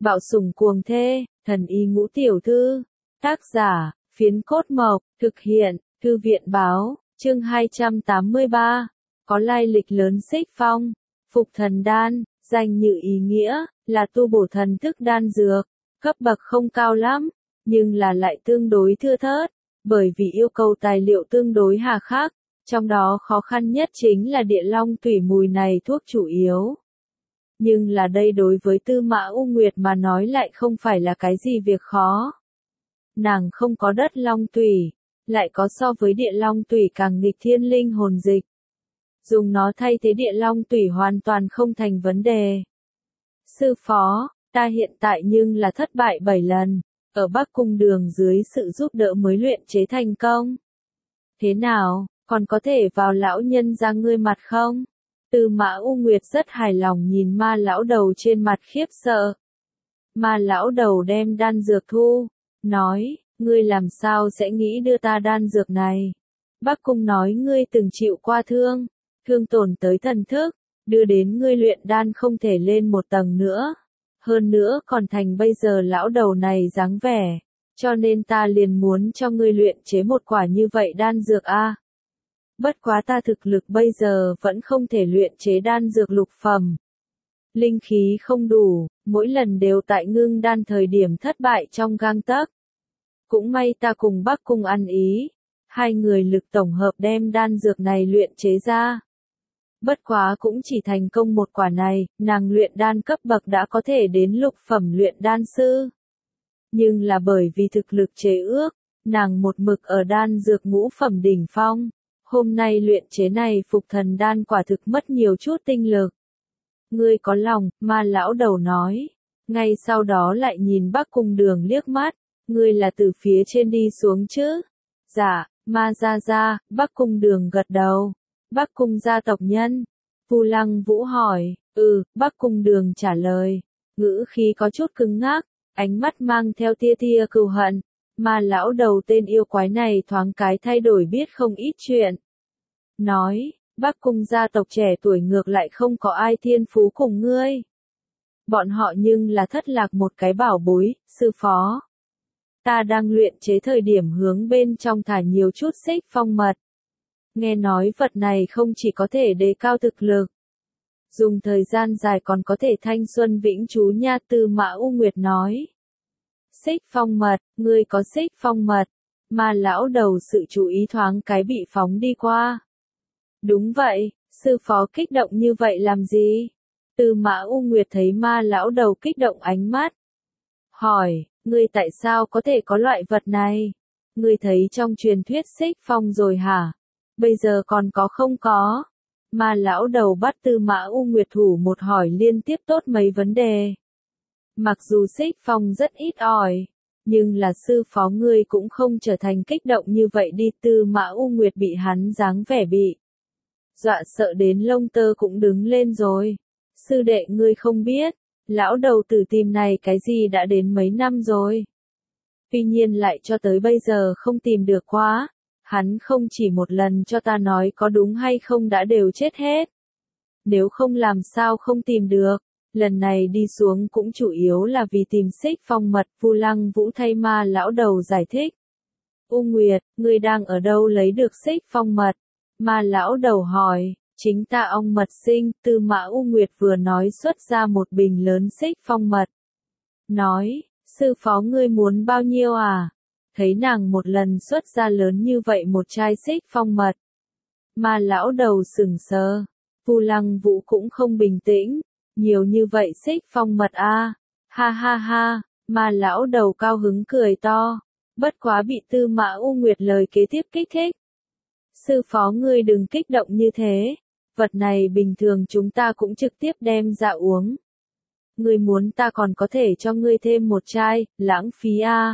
Bạo sủng cuồng thê, thần y ngũ tiểu thư. Tác giả, Phiến Cốt Mộc, thực hiện, Thư viện báo, chương 283. Có lai lịch lớn Xích Phong. Phục thần đan, danh như ý nghĩa, là tu bổ thần thức đan dược, cấp bậc không cao lắm, nhưng là lại tương đối thưa thớt, bởi vì yêu cầu tài liệu tương đối hà khắc, trong đó khó khăn nhất chính là địa long tủy mùi này thuốc chủ yếu. Nhưng là đây đối với Tư Mã U Nguyệt mà nói lại không phải là cái gì việc khó. Nàng không có đất long tủy, lại có so với địa long tủy càng nghịch thiên linh hồn dịch. Dùng nó thay thế địa long tủy hoàn toàn không thành vấn đề. Sư phó, ta hiện tại nhưng là thất bại 7 lần, ở Bắc Cung Đường dưới sự giúp đỡ mới luyện chế thành công. Thế nào, còn có thể vào lão nhân ra ngươi mặt không? Tư Mã U Nguyệt rất hài lòng nhìn Ma lão đầu trên mặt khiếp sợ. Ma lão đầu đem đan dược thu, nói, ngươi làm sao sẽ nghĩ đưa ta đan dược này? Bắc Cung nói ngươi từng chịu qua thương tổn tới thần thức, đưa đến ngươi luyện đan không thể lên một tầng nữa. Hơn nữa còn thành bây giờ lão đầu này dáng vẻ, cho nên ta liền muốn cho ngươi luyện chế một quả như vậy đan dược a. Bất quá ta thực lực bây giờ vẫn không thể luyện chế đan dược lục phẩm. Linh khí không đủ, mỗi lần đều tại ngưng đan thời điểm thất bại trong gang tấc. Cũng may ta cùng Bắc Cung ăn ý, hai người lực tổng hợp đem đan dược này luyện chế ra. Bất quá cũng chỉ thành công một quả này, nàng luyện đan cấp bậc đã có thể đến lục phẩm luyện đan sư. Nhưng là bởi vì thực lực chế ước, nàng một mực ở đan dược ngũ phẩm đỉnh phong. Hôm nay luyện chế này phục thần đan quả thực mất nhiều chút tinh lực. Ngươi có lòng, Ma lão đầu nói. Ngay sau đó lại nhìn Bắc Cung Đường liếc mắt. Ngươi là từ phía trên đi xuống chứ? Dạ, Ma gia, Bắc Cung Đường gật đầu. Bắc Cung gia tộc nhân. Vu Lăng Vũ hỏi. Bắc Cung Đường trả lời. Ngữ khí có chút cứng ngắc, ánh mắt mang theo tia tia cừu hận. Ma lão đầu tên yêu quái này thoáng cái thay đổi biết không ít chuyện. Nói, Bắc Cung gia tộc trẻ tuổi ngược lại không có ai thiên phú cùng ngươi. Bọn họ nhưng là thất lạc một cái bảo bối, sư phó. Ta đang luyện chế thời điểm hướng bên trong thả nhiều chút xích phong mật. Nghe nói vật này không chỉ có thể đề cao thực lực, dùng thời gian dài còn có thể thanh xuân vĩnh trú nha. Tư Mã U Nguyệt nói. Xích phong mật, ngươi có xích phong mật. Ma lão đầu sự chú ý thoáng cái bị phóng đi qua. Đúng vậy, sư phó kích động như vậy làm gì? Tư Mã U Nguyệt thấy Ma lão đầu kích động ánh mắt. Hỏi, ngươi tại sao có thể có loại vật này? Ngươi thấy trong truyền thuyết xích phong rồi hả? Bây giờ còn có không có? Ma lão đầu bắt Tư Mã U Nguyệt thủ một hỏi liên tiếp tốt mấy vấn đề. Mặc dù xích phong rất ít ỏi, nhưng là sư phó ngươi cũng không trở thành kích động như vậy đi. Tư Mã U Nguyệt bị hắn dáng vẻ bị dọa sợ đến lông tơ cũng đứng lên rồi. Sư đệ ngươi không biết, lão đầu tử tìm này cái gì đã đến mấy năm rồi. Tuy nhiên lại cho tới bây giờ không tìm được quá. Hắn không chỉ một lần cho ta nói có đúng hay không đã đều chết hết. Nếu không làm sao không tìm được. Lần này đi xuống cũng chủ yếu là vì tìm xích phong mật. Vu Lăng Vũ thay Ma lão đầu giải thích. U Nguyệt, ngươi đang ở đâu lấy được xích phong mật? Ma lão đầu hỏi. Chính ta ong mật sinh. Tư Mã U Nguyệt vừa nói xuất ra một bình lớn xích phong mật. Nói, sư phó ngươi muốn bao nhiêu à? Thấy nàng một lần xuất ra lớn như vậy một chai xích phong mật. Ma lão đầu sững sờ. Vu Lăng Vũ cũng không bình tĩnh. Nhiều như vậy xích phong mật a. Ha ha ha, Ma lão đầu cao hứng cười to. Bất quá bị Tư Mã U Nguyệt lời kế tiếp kích thích. Sư phó ngươi đừng kích động như thế. Vật này bình thường chúng ta cũng trực tiếp đem ra uống. Ngươi muốn ta còn có thể cho ngươi thêm một chai, lãng phí a.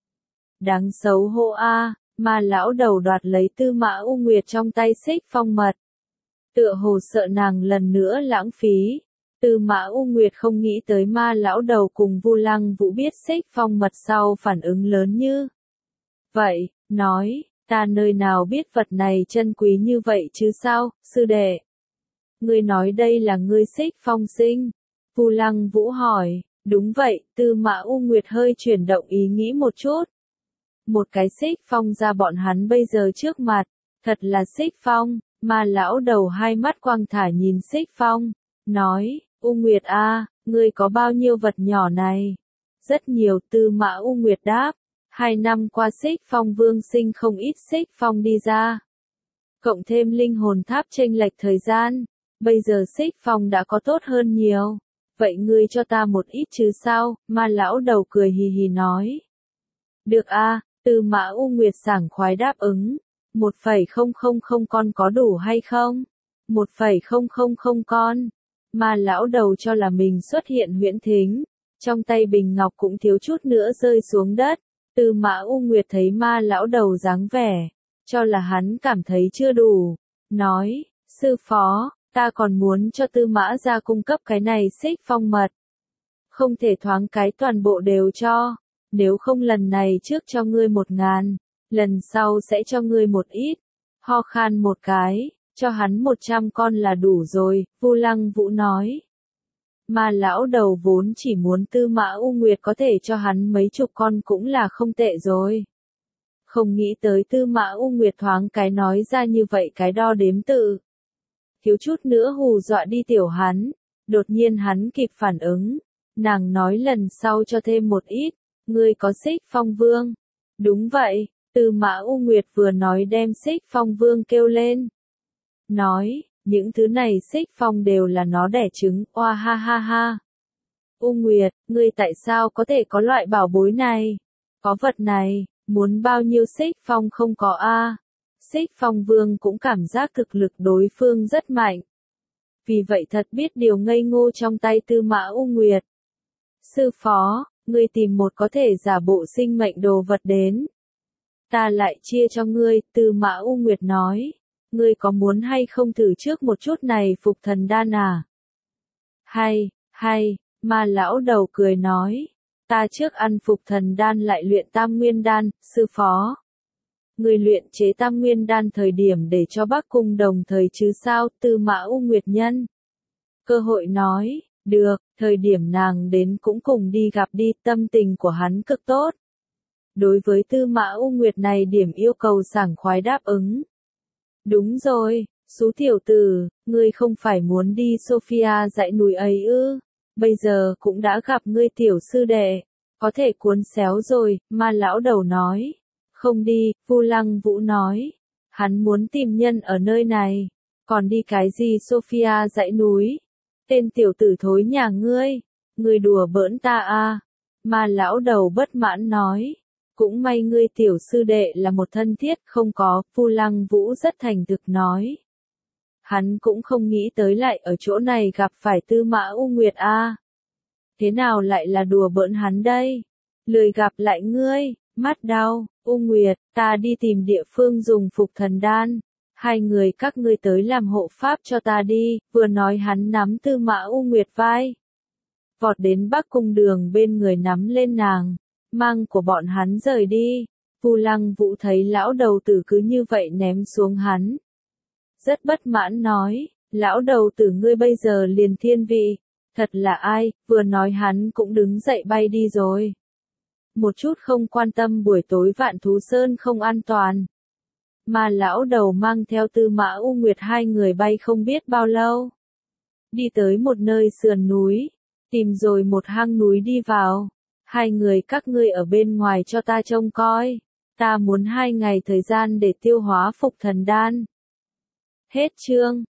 Đáng xấu hổ a. Ma lão đầu đoạt lấy Tư Mã U Nguyệt trong tay xích phong mật. Tựa hồ sợ nàng lần nữa lãng phí. Tư Mã U Nguyệt không nghĩ tới Ma lão đầu cùng Vu Lăng Vũ biết xích phong mật sau phản ứng lớn như vậy, nói, ta nơi nào biết vật này chân quý như vậy chứ sao, sư đệ. Ngươi nói đây là ngươi xích phong sinh. Vu Lăng Vũ hỏi, Đúng vậy, Tư Mã U Nguyệt hơi chuyển động ý nghĩ một chút. Một cái xích phong ra bọn hắn bây giờ trước mặt, thật là xích phong, mà lão đầu hai mắt quang thả nhìn xích phong, nói, U Nguyệt a, ngươi có bao nhiêu vật nhỏ này? Rất nhiều, Tư Mã U Nguyệt đáp, 2 năm qua xích phong vương sinh không ít xích phong đi ra. Cộng thêm linh hồn tháp chênh lệch thời gian, bây giờ xích phong đã có tốt hơn nhiều. Vậy ngươi cho ta một ít chứ sao, mà lão đầu cười hì hì nói. Được a, Tư Mã U Nguyệt sảng khoái đáp ứng. 1,000 con có đủ hay không? 1,000 con. Mà lão đầu cho là mình xuất hiện huyễn thính. Trong tay bình ngọc cũng thiếu chút nữa rơi xuống đất. Tư Mã U Nguyệt thấy ma lão đầu dáng vẻ, cho là hắn cảm thấy chưa đủ. Nói, sư phó, ta còn muốn cho Tư Mã gia cung cấp cái này xích phong mật. Không thể thoáng cái toàn bộ đều cho. Nếu không lần này trước cho ngươi 1.000, lần sau sẽ cho ngươi một ít. Ho khan một cái, cho hắn 100 con là đủ rồi, Vu Lăng Vũ nói. Mà lão đầu vốn chỉ muốn Tư Mã U Nguyệt có thể cho hắn mấy chục con cũng là không tệ rồi. Không nghĩ tới Tư Mã U Nguyệt thoáng cái nói ra như vậy cái đo đếm tự. Thiếu chút nữa hù dọa đi tiểu hắn, đột nhiên hắn kịp phản ứng. Nàng nói lần sau cho thêm một ít, ngươi có xích phong vương. Đúng vậy, Tư Mã U Nguyệt vừa nói đem xích phong vương kêu lên. Nói, những thứ này xích phong đều là nó đẻ trứng, oa ha ha ha. U Nguyệt, ngươi tại sao có thể có loại bảo bối này? Có vật này, muốn bao nhiêu xích phong không có a? Xích phong vương cũng cảm giác thực lực đối phương rất mạnh. Vì vậy thật biết điều ngây ngô trong tay Tư Mã U Nguyệt. Sư phó, ngươi tìm một có thể giả bộ sinh mệnh đồ vật đến. Ta lại chia cho ngươi, Tư Mã U Nguyệt nói. Ngươi có muốn hay không thử trước một chút này phục thần đan à? Hay, mà lão đầu cười nói. Ta trước ăn phục thần đan lại luyện tam nguyên đan, sư phó. Ngươi luyện chế tam nguyên đan thời điểm để cho Bắc Cung đồng thời chứ sao, Tư Mã U Nguyệt nhân. Cơ hội nói, được, thời điểm nàng đến cũng cùng đi gặp đi, tâm tình của hắn cực tốt. Đối với Tư Mã U Nguyệt này điểm yêu cầu sảng khoái đáp ứng. Đúng rồi, Sú tiểu tử, ngươi không phải muốn đi Sophia dãy núi ấy ư, bây giờ cũng đã gặp ngươi tiểu sư đệ, có thể cuốn xéo rồi, mà lão đầu nói. Không đi, Vu Lăng Vũ nói. Hắn muốn tìm nhân ở nơi này, còn đi cái gì Sophia dãy núi. Tên tiểu tử thối nhà ngươi đùa bỡn ta à. Mà lão đầu bất mãn nói. Cũng may ngươi tiểu sư đệ là một thân thiết không có, Vu Lăng Vũ rất thành thực nói. Hắn cũng không nghĩ tới lại ở chỗ này gặp phải Tư Mã U Nguyệt a. Thế nào lại là đùa bỡn hắn đây? Lười gặp lại ngươi, mắt đau, U Nguyệt, ta đi tìm địa phương dùng phục thần đan. 2 người các ngươi tới làm hộ pháp cho ta đi, vừa nói hắn nắm Tư Mã U Nguyệt vai. Vọt đến Bắc Cung đường bên người nắm lên nàng. Mang của bọn hắn rời đi. Vu Lăng Vũ thấy lão đầu tử cứ như vậy ném xuống hắn. Rất bất mãn nói, lão đầu tử ngươi bây giờ liền thiên vị. Thật là ai, vừa nói hắn cũng đứng dậy bay đi rồi. Một chút không quan tâm buổi tối Vạn Thú Sơn không an toàn. Mà lão đầu mang theo Tư Mã U Nguyệt 2 người bay không biết bao lâu. Đi tới một nơi sườn núi, tìm rồi một hang núi đi vào. 2 người các ngươi ở bên ngoài cho ta trông coi. Ta muốn 2 ngày thời gian để tiêu hóa phục thần đan. Hết chương.